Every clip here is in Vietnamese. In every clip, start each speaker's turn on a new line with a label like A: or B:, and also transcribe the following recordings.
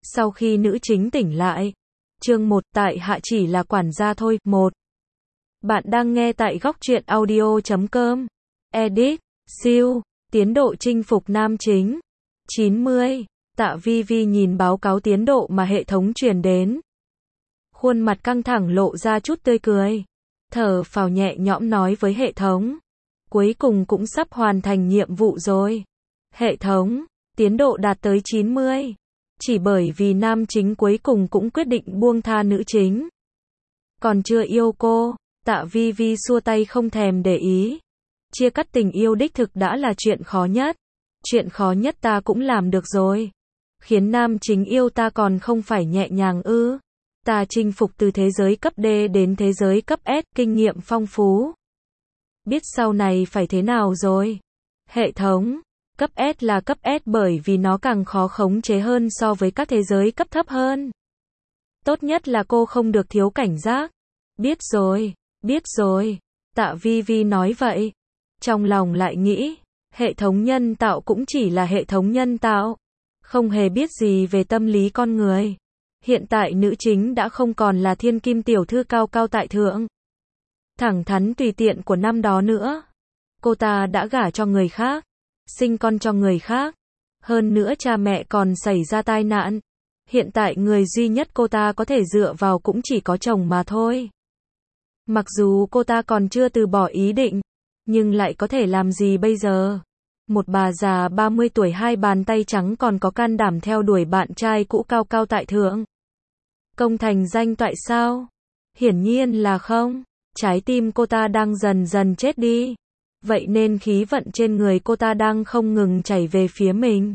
A: Sau khi nữ chính tỉnh lại. Chương 1, tại hạ chỉ là quản gia thôi. 1. Bạn đang nghe tại góc truyện audio.com. Edit, siêu, tiến độ chinh phục nam chính. 90. Tạ Vi Vi nhìn báo cáo tiến độ mà hệ thống truyền đến. Khuôn mặt căng thẳng lộ ra chút tươi cười. Thở phào nhẹ nhõm nói với hệ thống. Cuối cùng cũng sắp hoàn thành nhiệm vụ rồi. Hệ thống, tiến độ đạt tới 90. Chỉ bởi vì nam chính cuối cùng cũng quyết định buông tha nữ chính. Còn chưa yêu cô, Tạ Vi Vi xua tay không thèm để ý. Chia cắt tình yêu đích thực đã là chuyện khó nhất. Chuyện khó nhất ta cũng làm được rồi. Khiến nam chính yêu ta còn không phải nhẹ nhàng ư. Ta chinh phục từ thế giới cấp D đến thế giới cấp S, kinh nghiệm phong phú. Biết sau này phải thế nào rồi. Hệ thống, cấp S là cấp S bởi vì nó càng khó khống chế hơn so với các thế giới cấp thấp hơn. Tốt nhất là cô không được thiếu cảnh giác. Biết rồi, Tạ Vi Vi nói vậy. Trong lòng lại nghĩ, hệ thống nhân tạo cũng chỉ là hệ thống nhân tạo. Không hề biết gì về tâm lý con người. Hiện tại nữ chính đã không còn là thiên kim tiểu thư cao cao tại thượng. Thẳng thắn tùy tiện của năm đó nữa. Cô ta đã gả cho người khác. Sinh con cho người khác. Hơn nữa cha mẹ còn xảy ra tai nạn. Hiện tại người duy nhất cô ta có thể dựa vào cũng chỉ có chồng mà thôi. Mặc dù cô ta còn chưa từ bỏ ý định, nhưng lại có thể làm gì bây giờ? Một bà già 30 tuổi hai bàn tay trắng còn có can đảm theo đuổi bạn trai cũ cao cao tại thượng. Công thành danh toại sao? Hiển nhiên là không. Trái tim cô ta đang dần dần chết đi. Vậy nên khí vận trên người cô ta đang không ngừng chảy về phía mình.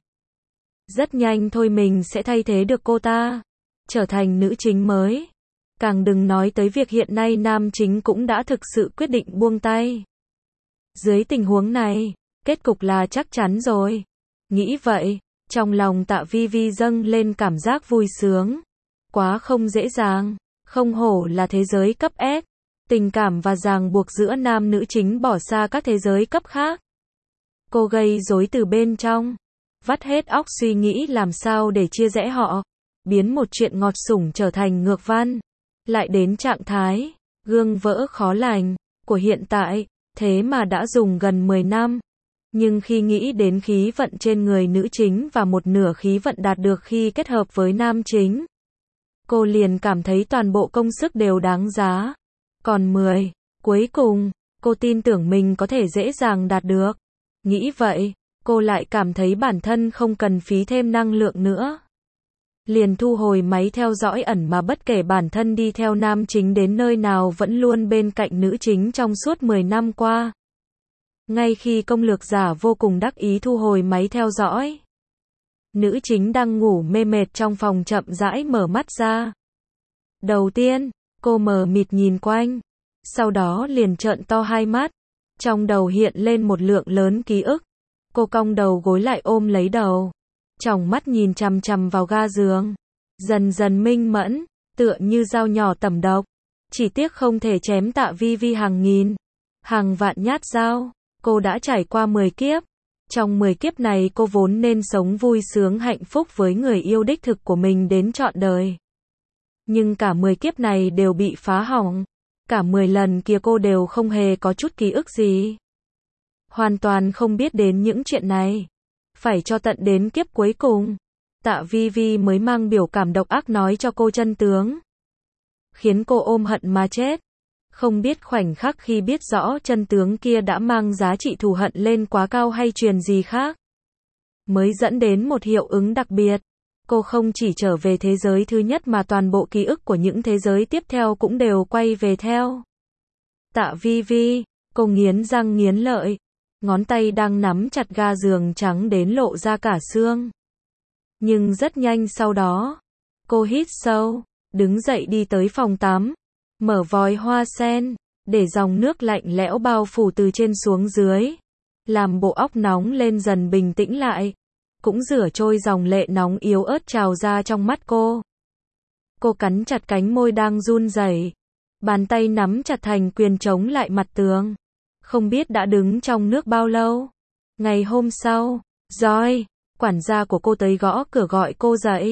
A: Rất nhanh thôi mình sẽ thay thế được cô ta. Trở thành nữ chính mới. Càng đừng nói tới việc hiện nay nam chính cũng đã thực sự quyết định buông tay. Dưới tình huống này, kết cục là chắc chắn rồi. Nghĩ vậy, trong lòng Tạ Vi Vi dâng lên cảm giác vui sướng. Quá không dễ dàng, không hổ là thế giới cấp S. Tình cảm và ràng buộc giữa nam nữ chính bỏ xa các thế giới cấp khác. Cô gây rối từ bên trong. Vắt hết óc suy nghĩ làm sao để chia rẽ họ. Biến một chuyện ngọt sủng trở thành ngược văn. Lại đến trạng thái, gương vỡ khó lành, của hiện tại. Thế mà đã dùng gần 10 năm. Nhưng khi nghĩ đến khí vận trên người nữ chính và một nửa khí vận đạt được khi kết hợp với nam chính. Cô liền cảm thấy toàn bộ công sức đều đáng giá. Còn 10, cuối cùng, cô tin tưởng mình có thể dễ dàng đạt được. Nghĩ vậy, cô lại cảm thấy bản thân không cần phí thêm năng lượng nữa. Liền thu hồi máy theo dõi ẩn mà bất kể bản thân đi theo nam chính đến nơi nào vẫn luôn bên cạnh nữ chính trong suốt 10 năm qua. Ngay khi công lược giả vô cùng đắc ý thu hồi máy theo dõi. Nữ chính đang ngủ mê mệt trong phòng chậm rãi mở mắt ra. Đầu tiên, cô mờ mịt nhìn quanh. Sau đó liền trợn to hai mắt. Trong đầu hiện lên một lượng lớn ký ức. Cô cong đầu gối lại ôm lấy đầu. Tròng mắt nhìn chằm chằm vào ga giường. Dần dần minh mẫn, tựa như dao nhỏ tẩm độc. Chỉ tiếc không thể chém Tạ Vi Vi hàng nghìn, hàng vạn nhát dao. Cô đã trải qua 10 kiếp. Trong 10 kiếp này cô vốn nên sống vui sướng hạnh phúc với người yêu đích thực của mình đến trọn đời. Nhưng cả 10 kiếp này đều bị phá hỏng. Cả 10 lần kia cô đều không hề có chút ký ức gì. Hoàn toàn không biết đến những chuyện này. Phải cho tận đến kiếp cuối cùng, Tạ Vi Vi mới mang biểu cảm độc ác nói cho cô chân tướng. Khiến cô ôm hận mà chết. Không biết khoảnh khắc khi biết rõ chân tướng kia đã mang giá trị thù hận lên quá cao hay truyền gì khác. Mới dẫn đến một hiệu ứng đặc biệt. Cô không chỉ trở về thế giới thứ nhất mà toàn bộ ký ức của những thế giới tiếp theo cũng đều quay về theo. Tạ Vi Vi, cô nghiến răng nghiến lợi. Ngón tay đang nắm chặt ga giường trắng đến lộ ra cả xương. Nhưng rất nhanh sau đó, cô hít sâu, đứng dậy đi tới phòng tắm, mở vòi hoa sen, để dòng nước lạnh lẽo bao phủ từ trên xuống dưới, làm bộ óc nóng lên dần bình tĩnh lại, cũng rửa trôi dòng lệ nóng yếu ớt trào ra trong mắt cô. Cô cắn chặt cánh môi đang run rẩy, bàn tay nắm chặt thành quyền chống lại mặt tường. Không biết đã đứng trong nước bao lâu. Ngày hôm sau, Joy, quản gia của cô tới gõ cửa gọi cô dậy.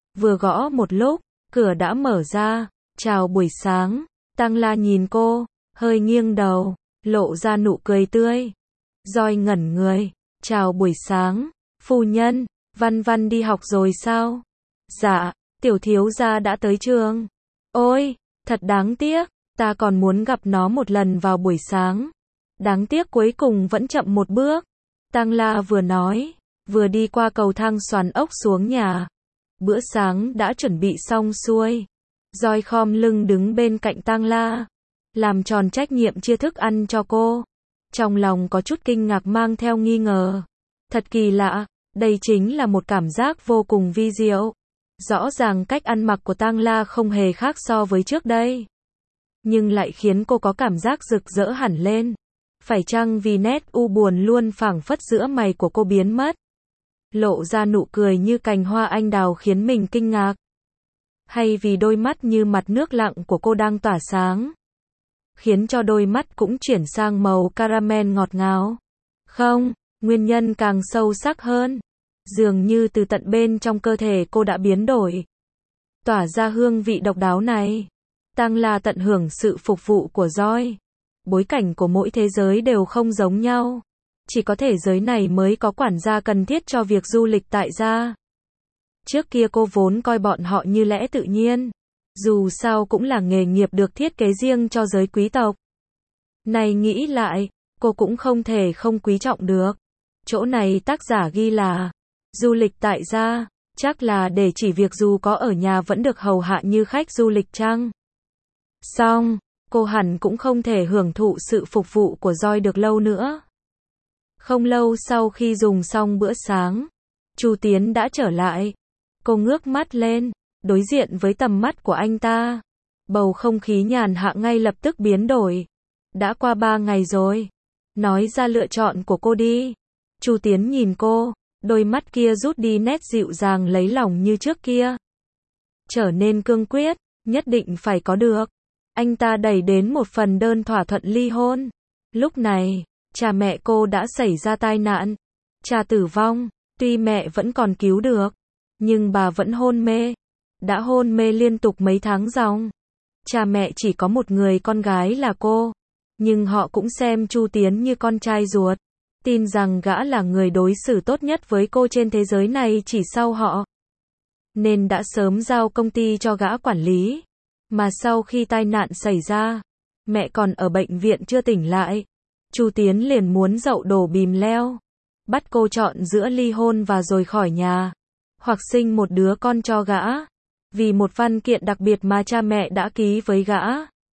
A: Vừa gõ một lúc, cửa đã mở ra. Chào buổi sáng. Tăng La nhìn cô, hơi nghiêng đầu, lộ ra nụ cười tươi. Joy ngẩn người. Chào buổi sáng, phu nhân, Văn Văn đi học rồi sao? Dạ, tiểu thiếu gia đã tới trường. Ôi, thật đáng tiếc, ta còn muốn gặp nó một lần vào buổi sáng. Đáng tiếc cuối cùng vẫn chậm một bước. Tăng La vừa nói, vừa đi qua cầu thang xoắn ốc xuống nhà. Bữa sáng đã chuẩn bị xong xuôi. Joy khom lưng đứng bên cạnh Tăng La, làm tròn trách nhiệm chia thức ăn cho cô. Trong lòng có chút kinh ngạc mang theo nghi ngờ. Thật kỳ lạ, đây chính là một cảm giác vô cùng vi diệu. Rõ ràng cách ăn mặc của Tăng La không hề khác so với trước đây, nhưng lại khiến cô có cảm giác rực rỡ hẳn lên. Phải chăng vì nét u buồn luôn phảng phất giữa mày của cô biến mất, lộ ra nụ cười như cành hoa anh đào khiến mình kinh ngạc? Hay vì đôi mắt như mặt nước lặng của cô đang tỏa sáng, khiến cho đôi mắt cũng chuyển sang màu caramel ngọt ngào? Không, nguyên nhân càng sâu sắc hơn. Dường như từ tận bên trong cơ thể cô đã biến đổi, tỏa ra hương vị độc đáo này. Tăng La tận hưởng sự phục vụ của Joy. Bối cảnh của mỗi thế giới đều không giống nhau. Chỉ có thế giới này mới có quản gia cần thiết cho việc du lịch tại gia. Trước kia cô vốn coi bọn họ như lẽ tự nhiên. Dù sao cũng là nghề nghiệp được thiết kế riêng cho giới quý tộc. Này nghĩ lại, cô cũng không thể không quý trọng được. Chỗ này tác giả ghi là du lịch tại gia, chắc là để chỉ việc dù có ở nhà vẫn được hầu hạ như khách du lịch chăng? Xong, cô hẳn cũng không thể hưởng thụ sự phục vụ của Joy được lâu nữa. Không lâu sau khi dùng xong bữa sáng, Chu Tiến đã trở lại. Cô ngước mắt lên, đối diện với tầm mắt của anh ta. Bầu không khí nhàn hạ ngay lập tức biến đổi. Đã qua 3 ngày rồi. Nói ra lựa chọn của cô đi. Chu Tiến nhìn cô, đôi mắt kia rút đi nét dịu dàng lấy lòng như trước kia. Trở nên cương quyết, nhất định phải có được. Anh ta đẩy đến một phần đơn thỏa thuận ly hôn. Lúc này, cha mẹ cô đã xảy ra tai nạn. Cha tử vong, tuy mẹ vẫn còn cứu được, nhưng bà vẫn hôn mê. Đã hôn mê liên tục mấy tháng ròng. Cha mẹ chỉ có một người con gái là cô, nhưng họ cũng xem Chu Tiến như con trai ruột. Tin rằng gã là người đối xử tốt nhất với cô trên thế giới này chỉ sau họ, nên đã sớm giao công ty cho gã quản lý. Mà sau khi tai nạn xảy ra, mẹ còn ở bệnh viện chưa tỉnh lại, Chu Tiến liền muốn dậu đổ bìm leo, bắt cô chọn giữa ly hôn và rồi khỏi nhà, hoặc sinh một đứa con cho gã. Vì một văn kiện đặc biệt mà cha mẹ đã ký với gã,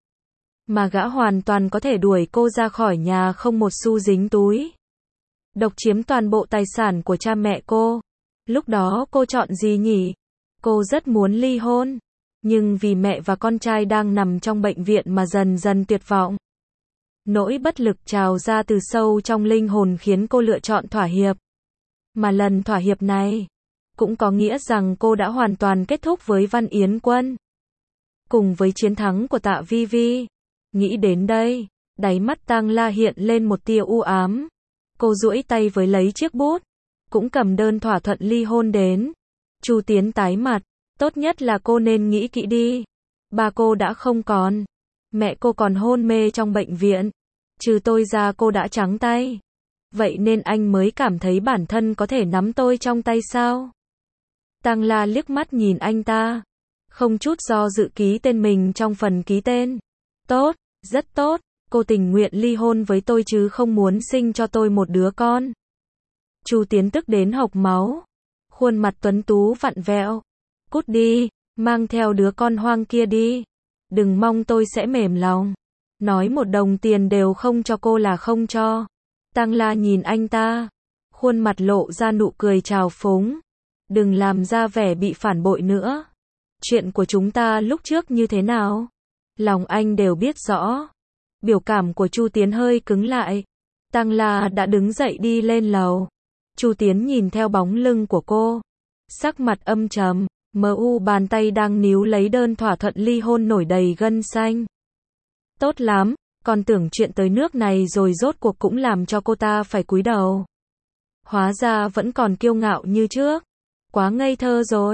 A: mà gã hoàn toàn có thể đuổi cô ra khỏi nhà không một xu dính túi, độc chiếm toàn bộ tài sản của cha mẹ cô. Lúc đó cô chọn gì nhỉ? Cô rất muốn ly hôn, nhưng vì mẹ và con trai đang nằm trong bệnh viện mà dần dần tuyệt vọng. Nỗi bất lực trào ra từ sâu trong linh hồn khiến cô lựa chọn thỏa hiệp. Mà lần thỏa hiệp này cũng có nghĩa rằng cô đã hoàn toàn kết thúc với Văn Yến Quân, cùng với chiến thắng của Tạ Vi Vi. Nghĩ đến đây, đáy mắt Tăng La hiện lên một tia u ám. Cô duỗi tay với lấy chiếc bút, cũng cầm đơn thỏa thuận ly hôn đến. Chu Tiến tái mặt, tốt nhất là cô nên nghĩ kỹ đi. Ba cô đã không còn, mẹ cô còn hôn mê trong bệnh viện, trừ tôi ra cô đã trắng tay. Vậy nên anh mới cảm thấy bản thân có thể nắm tôi trong tay sao? Tăng La liếc mắt nhìn anh ta, không chút do dự ký tên mình trong phần ký tên. Tốt, rất tốt, cô tình nguyện ly hôn với tôi chứ không muốn sinh cho tôi một đứa con. Chu Tiến tức đến hộc máu, khuôn mặt tuấn tú vặn vẹo. Cút đi, mang theo đứa con hoang kia đi. Đừng mong tôi sẽ mềm lòng. Nói một đồng tiền đều không cho cô là không cho. Tăng La nhìn anh ta, khuôn mặt lộ ra nụ cười trào phúng. Đừng làm ra vẻ bị phản bội nữa. Chuyện của chúng ta lúc trước như thế nào? Lòng anh đều biết rõ. Biểu cảm của Chu Tiến hơi cứng lại. Tăng La đã đứng dậy đi lên lầu. Chu Tiến nhìn theo bóng lưng của cô, sắc mặt âm trầm, bàn tay đang níu lấy đơn thỏa thuận ly hôn nổi đầy gân xanh. Tốt lắm, còn tưởng chuyện tới nước này rồi rốt cuộc cũng làm cho cô ta phải cúi đầu. Hóa ra vẫn còn kiêu ngạo như trước. Quá ngây thơ rồi.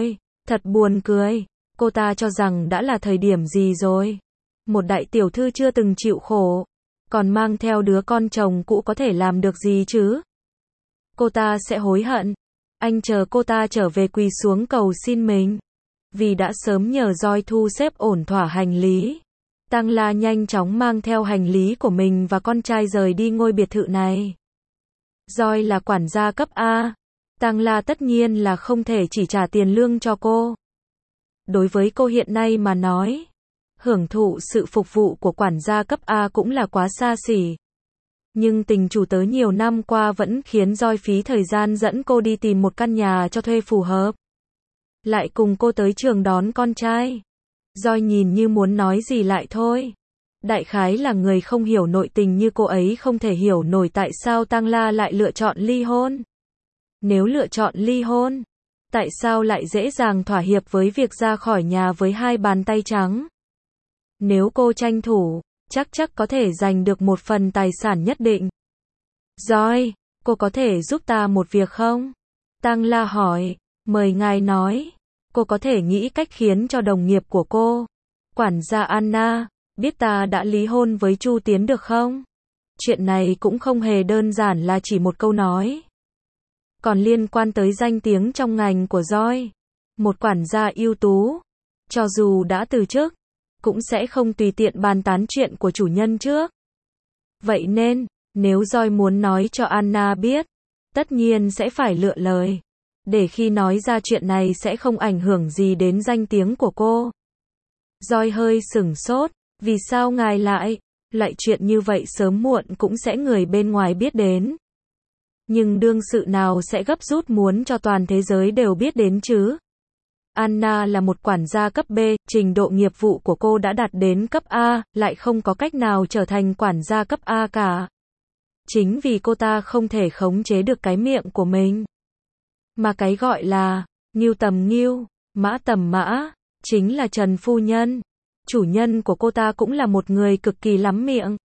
A: Thật buồn cười. Cô ta cho rằng đã là thời điểm gì rồi? Một đại tiểu thư chưa từng chịu khổ, còn mang theo đứa con chồng cũ có thể làm được gì chứ? Cô ta sẽ hối hận. Anh chờ cô ta trở về quỳ xuống cầu xin mình. Vì đã sớm nhờ Joy thu xếp ổn thỏa hành lý. Tang La nhanh chóng mang theo hành lý của mình và con trai rời đi ngôi biệt thự này. Joy là quản gia cấp A. Tang La tất nhiên là không thể chỉ trả tiền lương cho cô. Đối với cô hiện nay mà nói, hưởng thụ sự phục vụ của quản gia cấp A cũng là quá xa xỉ. Nhưng tình chủ tớ nhiều năm qua vẫn khiến Joy phí thời gian dẫn cô đi tìm một căn nhà cho thuê phù hợp. Lại cùng cô tới trường đón con trai. Joy nhìn như muốn nói gì lại thôi. Đại khái là người không hiểu nội tình như cô ấy không thể hiểu nổi tại sao Tang La lại lựa chọn ly hôn. Nếu lựa chọn ly hôn, tại sao lại dễ dàng thỏa hiệp với việc ra khỏi nhà với hai bàn tay trắng? Nếu cô tranh thủ, chắc có thể giành được một phần tài sản nhất định. Joy, cô có thể giúp ta một việc không? Tang La hỏi. Mời ngài nói. Cô có thể nghĩ cách khiến cho đồng nghiệp của cô, quản gia Anna, biết ta đã ly hôn với Chu Tiến được không? Chuyện này cũng không hề đơn giản là chỉ một câu nói. Còn liên quan tới danh tiếng trong ngành của Joy. Một quản gia ưu tú, cho dù đã từ chức, cũng sẽ không tùy tiện bàn tán chuyện của chủ nhân trước. Vậy nên, nếu Joy muốn nói cho Anna biết, tất nhiên sẽ phải lựa lời. Để khi nói ra chuyện này sẽ không ảnh hưởng gì đến danh tiếng của cô. Joy hơi sửng sốt. Vì sao ngài lại chuyện như vậy sớm muộn cũng sẽ người bên ngoài biết đến. Nhưng đương sự nào sẽ gấp rút muốn cho toàn thế giới đều biết đến chứ? Anna là một quản gia cấp B, trình độ nghiệp vụ của cô đã đạt đến cấp A, lại không có cách nào trở thành quản gia cấp A cả. Chính vì cô ta không thể khống chế được cái miệng của mình. Mà cái gọi là ngưu tầm ngưu, mã tầm mã, chính là Trần phu nhân. Chủ nhân của cô ta cũng là một người cực kỳ lắm miệng.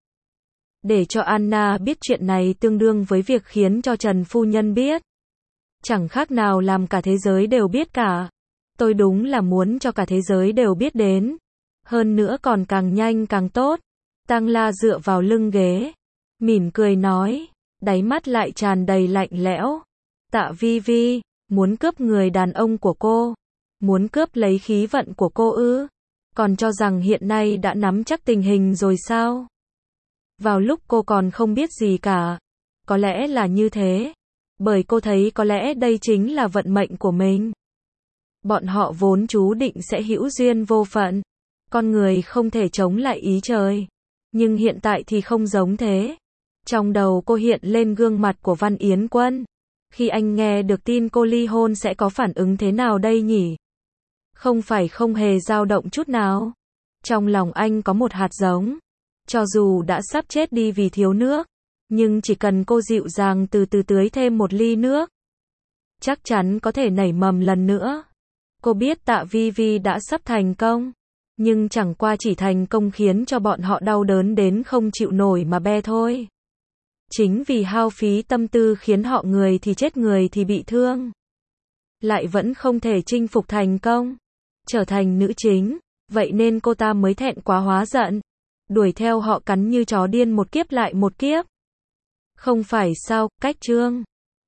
A: Để cho Anna biết chuyện này tương đương với việc khiến cho Trần phu nhân biết. Chẳng khác nào làm cả thế giới đều biết cả. Tôi đúng là muốn cho cả thế giới đều biết đến. Hơn nữa còn càng nhanh càng tốt. Tang La dựa vào lưng ghế, mỉm cười nói, đáy mắt lại tràn đầy lạnh lẽo. Tạ Vi Vi, muốn cướp người đàn ông của cô, muốn cướp lấy khí vận của cô ư? Còn cho rằng hiện nay đã nắm chắc tình hình rồi sao? Vào lúc cô còn không biết gì cả. Có lẽ là như thế. Bởi cô thấy có lẽ đây chính là vận mệnh của mình. Bọn họ vốn chú định sẽ hữu duyên vô phận. Con người không thể chống lại ý trời. Nhưng hiện tại thì không giống thế. Trong đầu cô hiện lên gương mặt của Văn Yến Quân. Khi anh nghe được tin cô ly hôn sẽ có phản ứng thế nào đây nhỉ? Không phải không hề dao động chút nào. Trong lòng anh có một hạt giống. Cho dù đã sắp chết đi vì thiếu nước, nhưng chỉ cần cô dịu dàng từ từ tưới thêm một ly nước, chắc chắn có thể nảy mầm lần nữa. Cô biết Tạ Vi Vi đã sắp thành công, nhưng chẳng qua chỉ thành công khiến cho bọn họ đau đớn đến không chịu nổi mà be thôi. Chính vì hao phí tâm tư khiến họ người thì chết người thì bị thương. Lại vẫn không thể chinh phục thành công, trở thành nữ chính, vậy nên cô ta mới thẹn quá hóa giận. Đuổi theo họ cắn như chó điên một kiếp lại một kiếp. Không phải sao, cách chương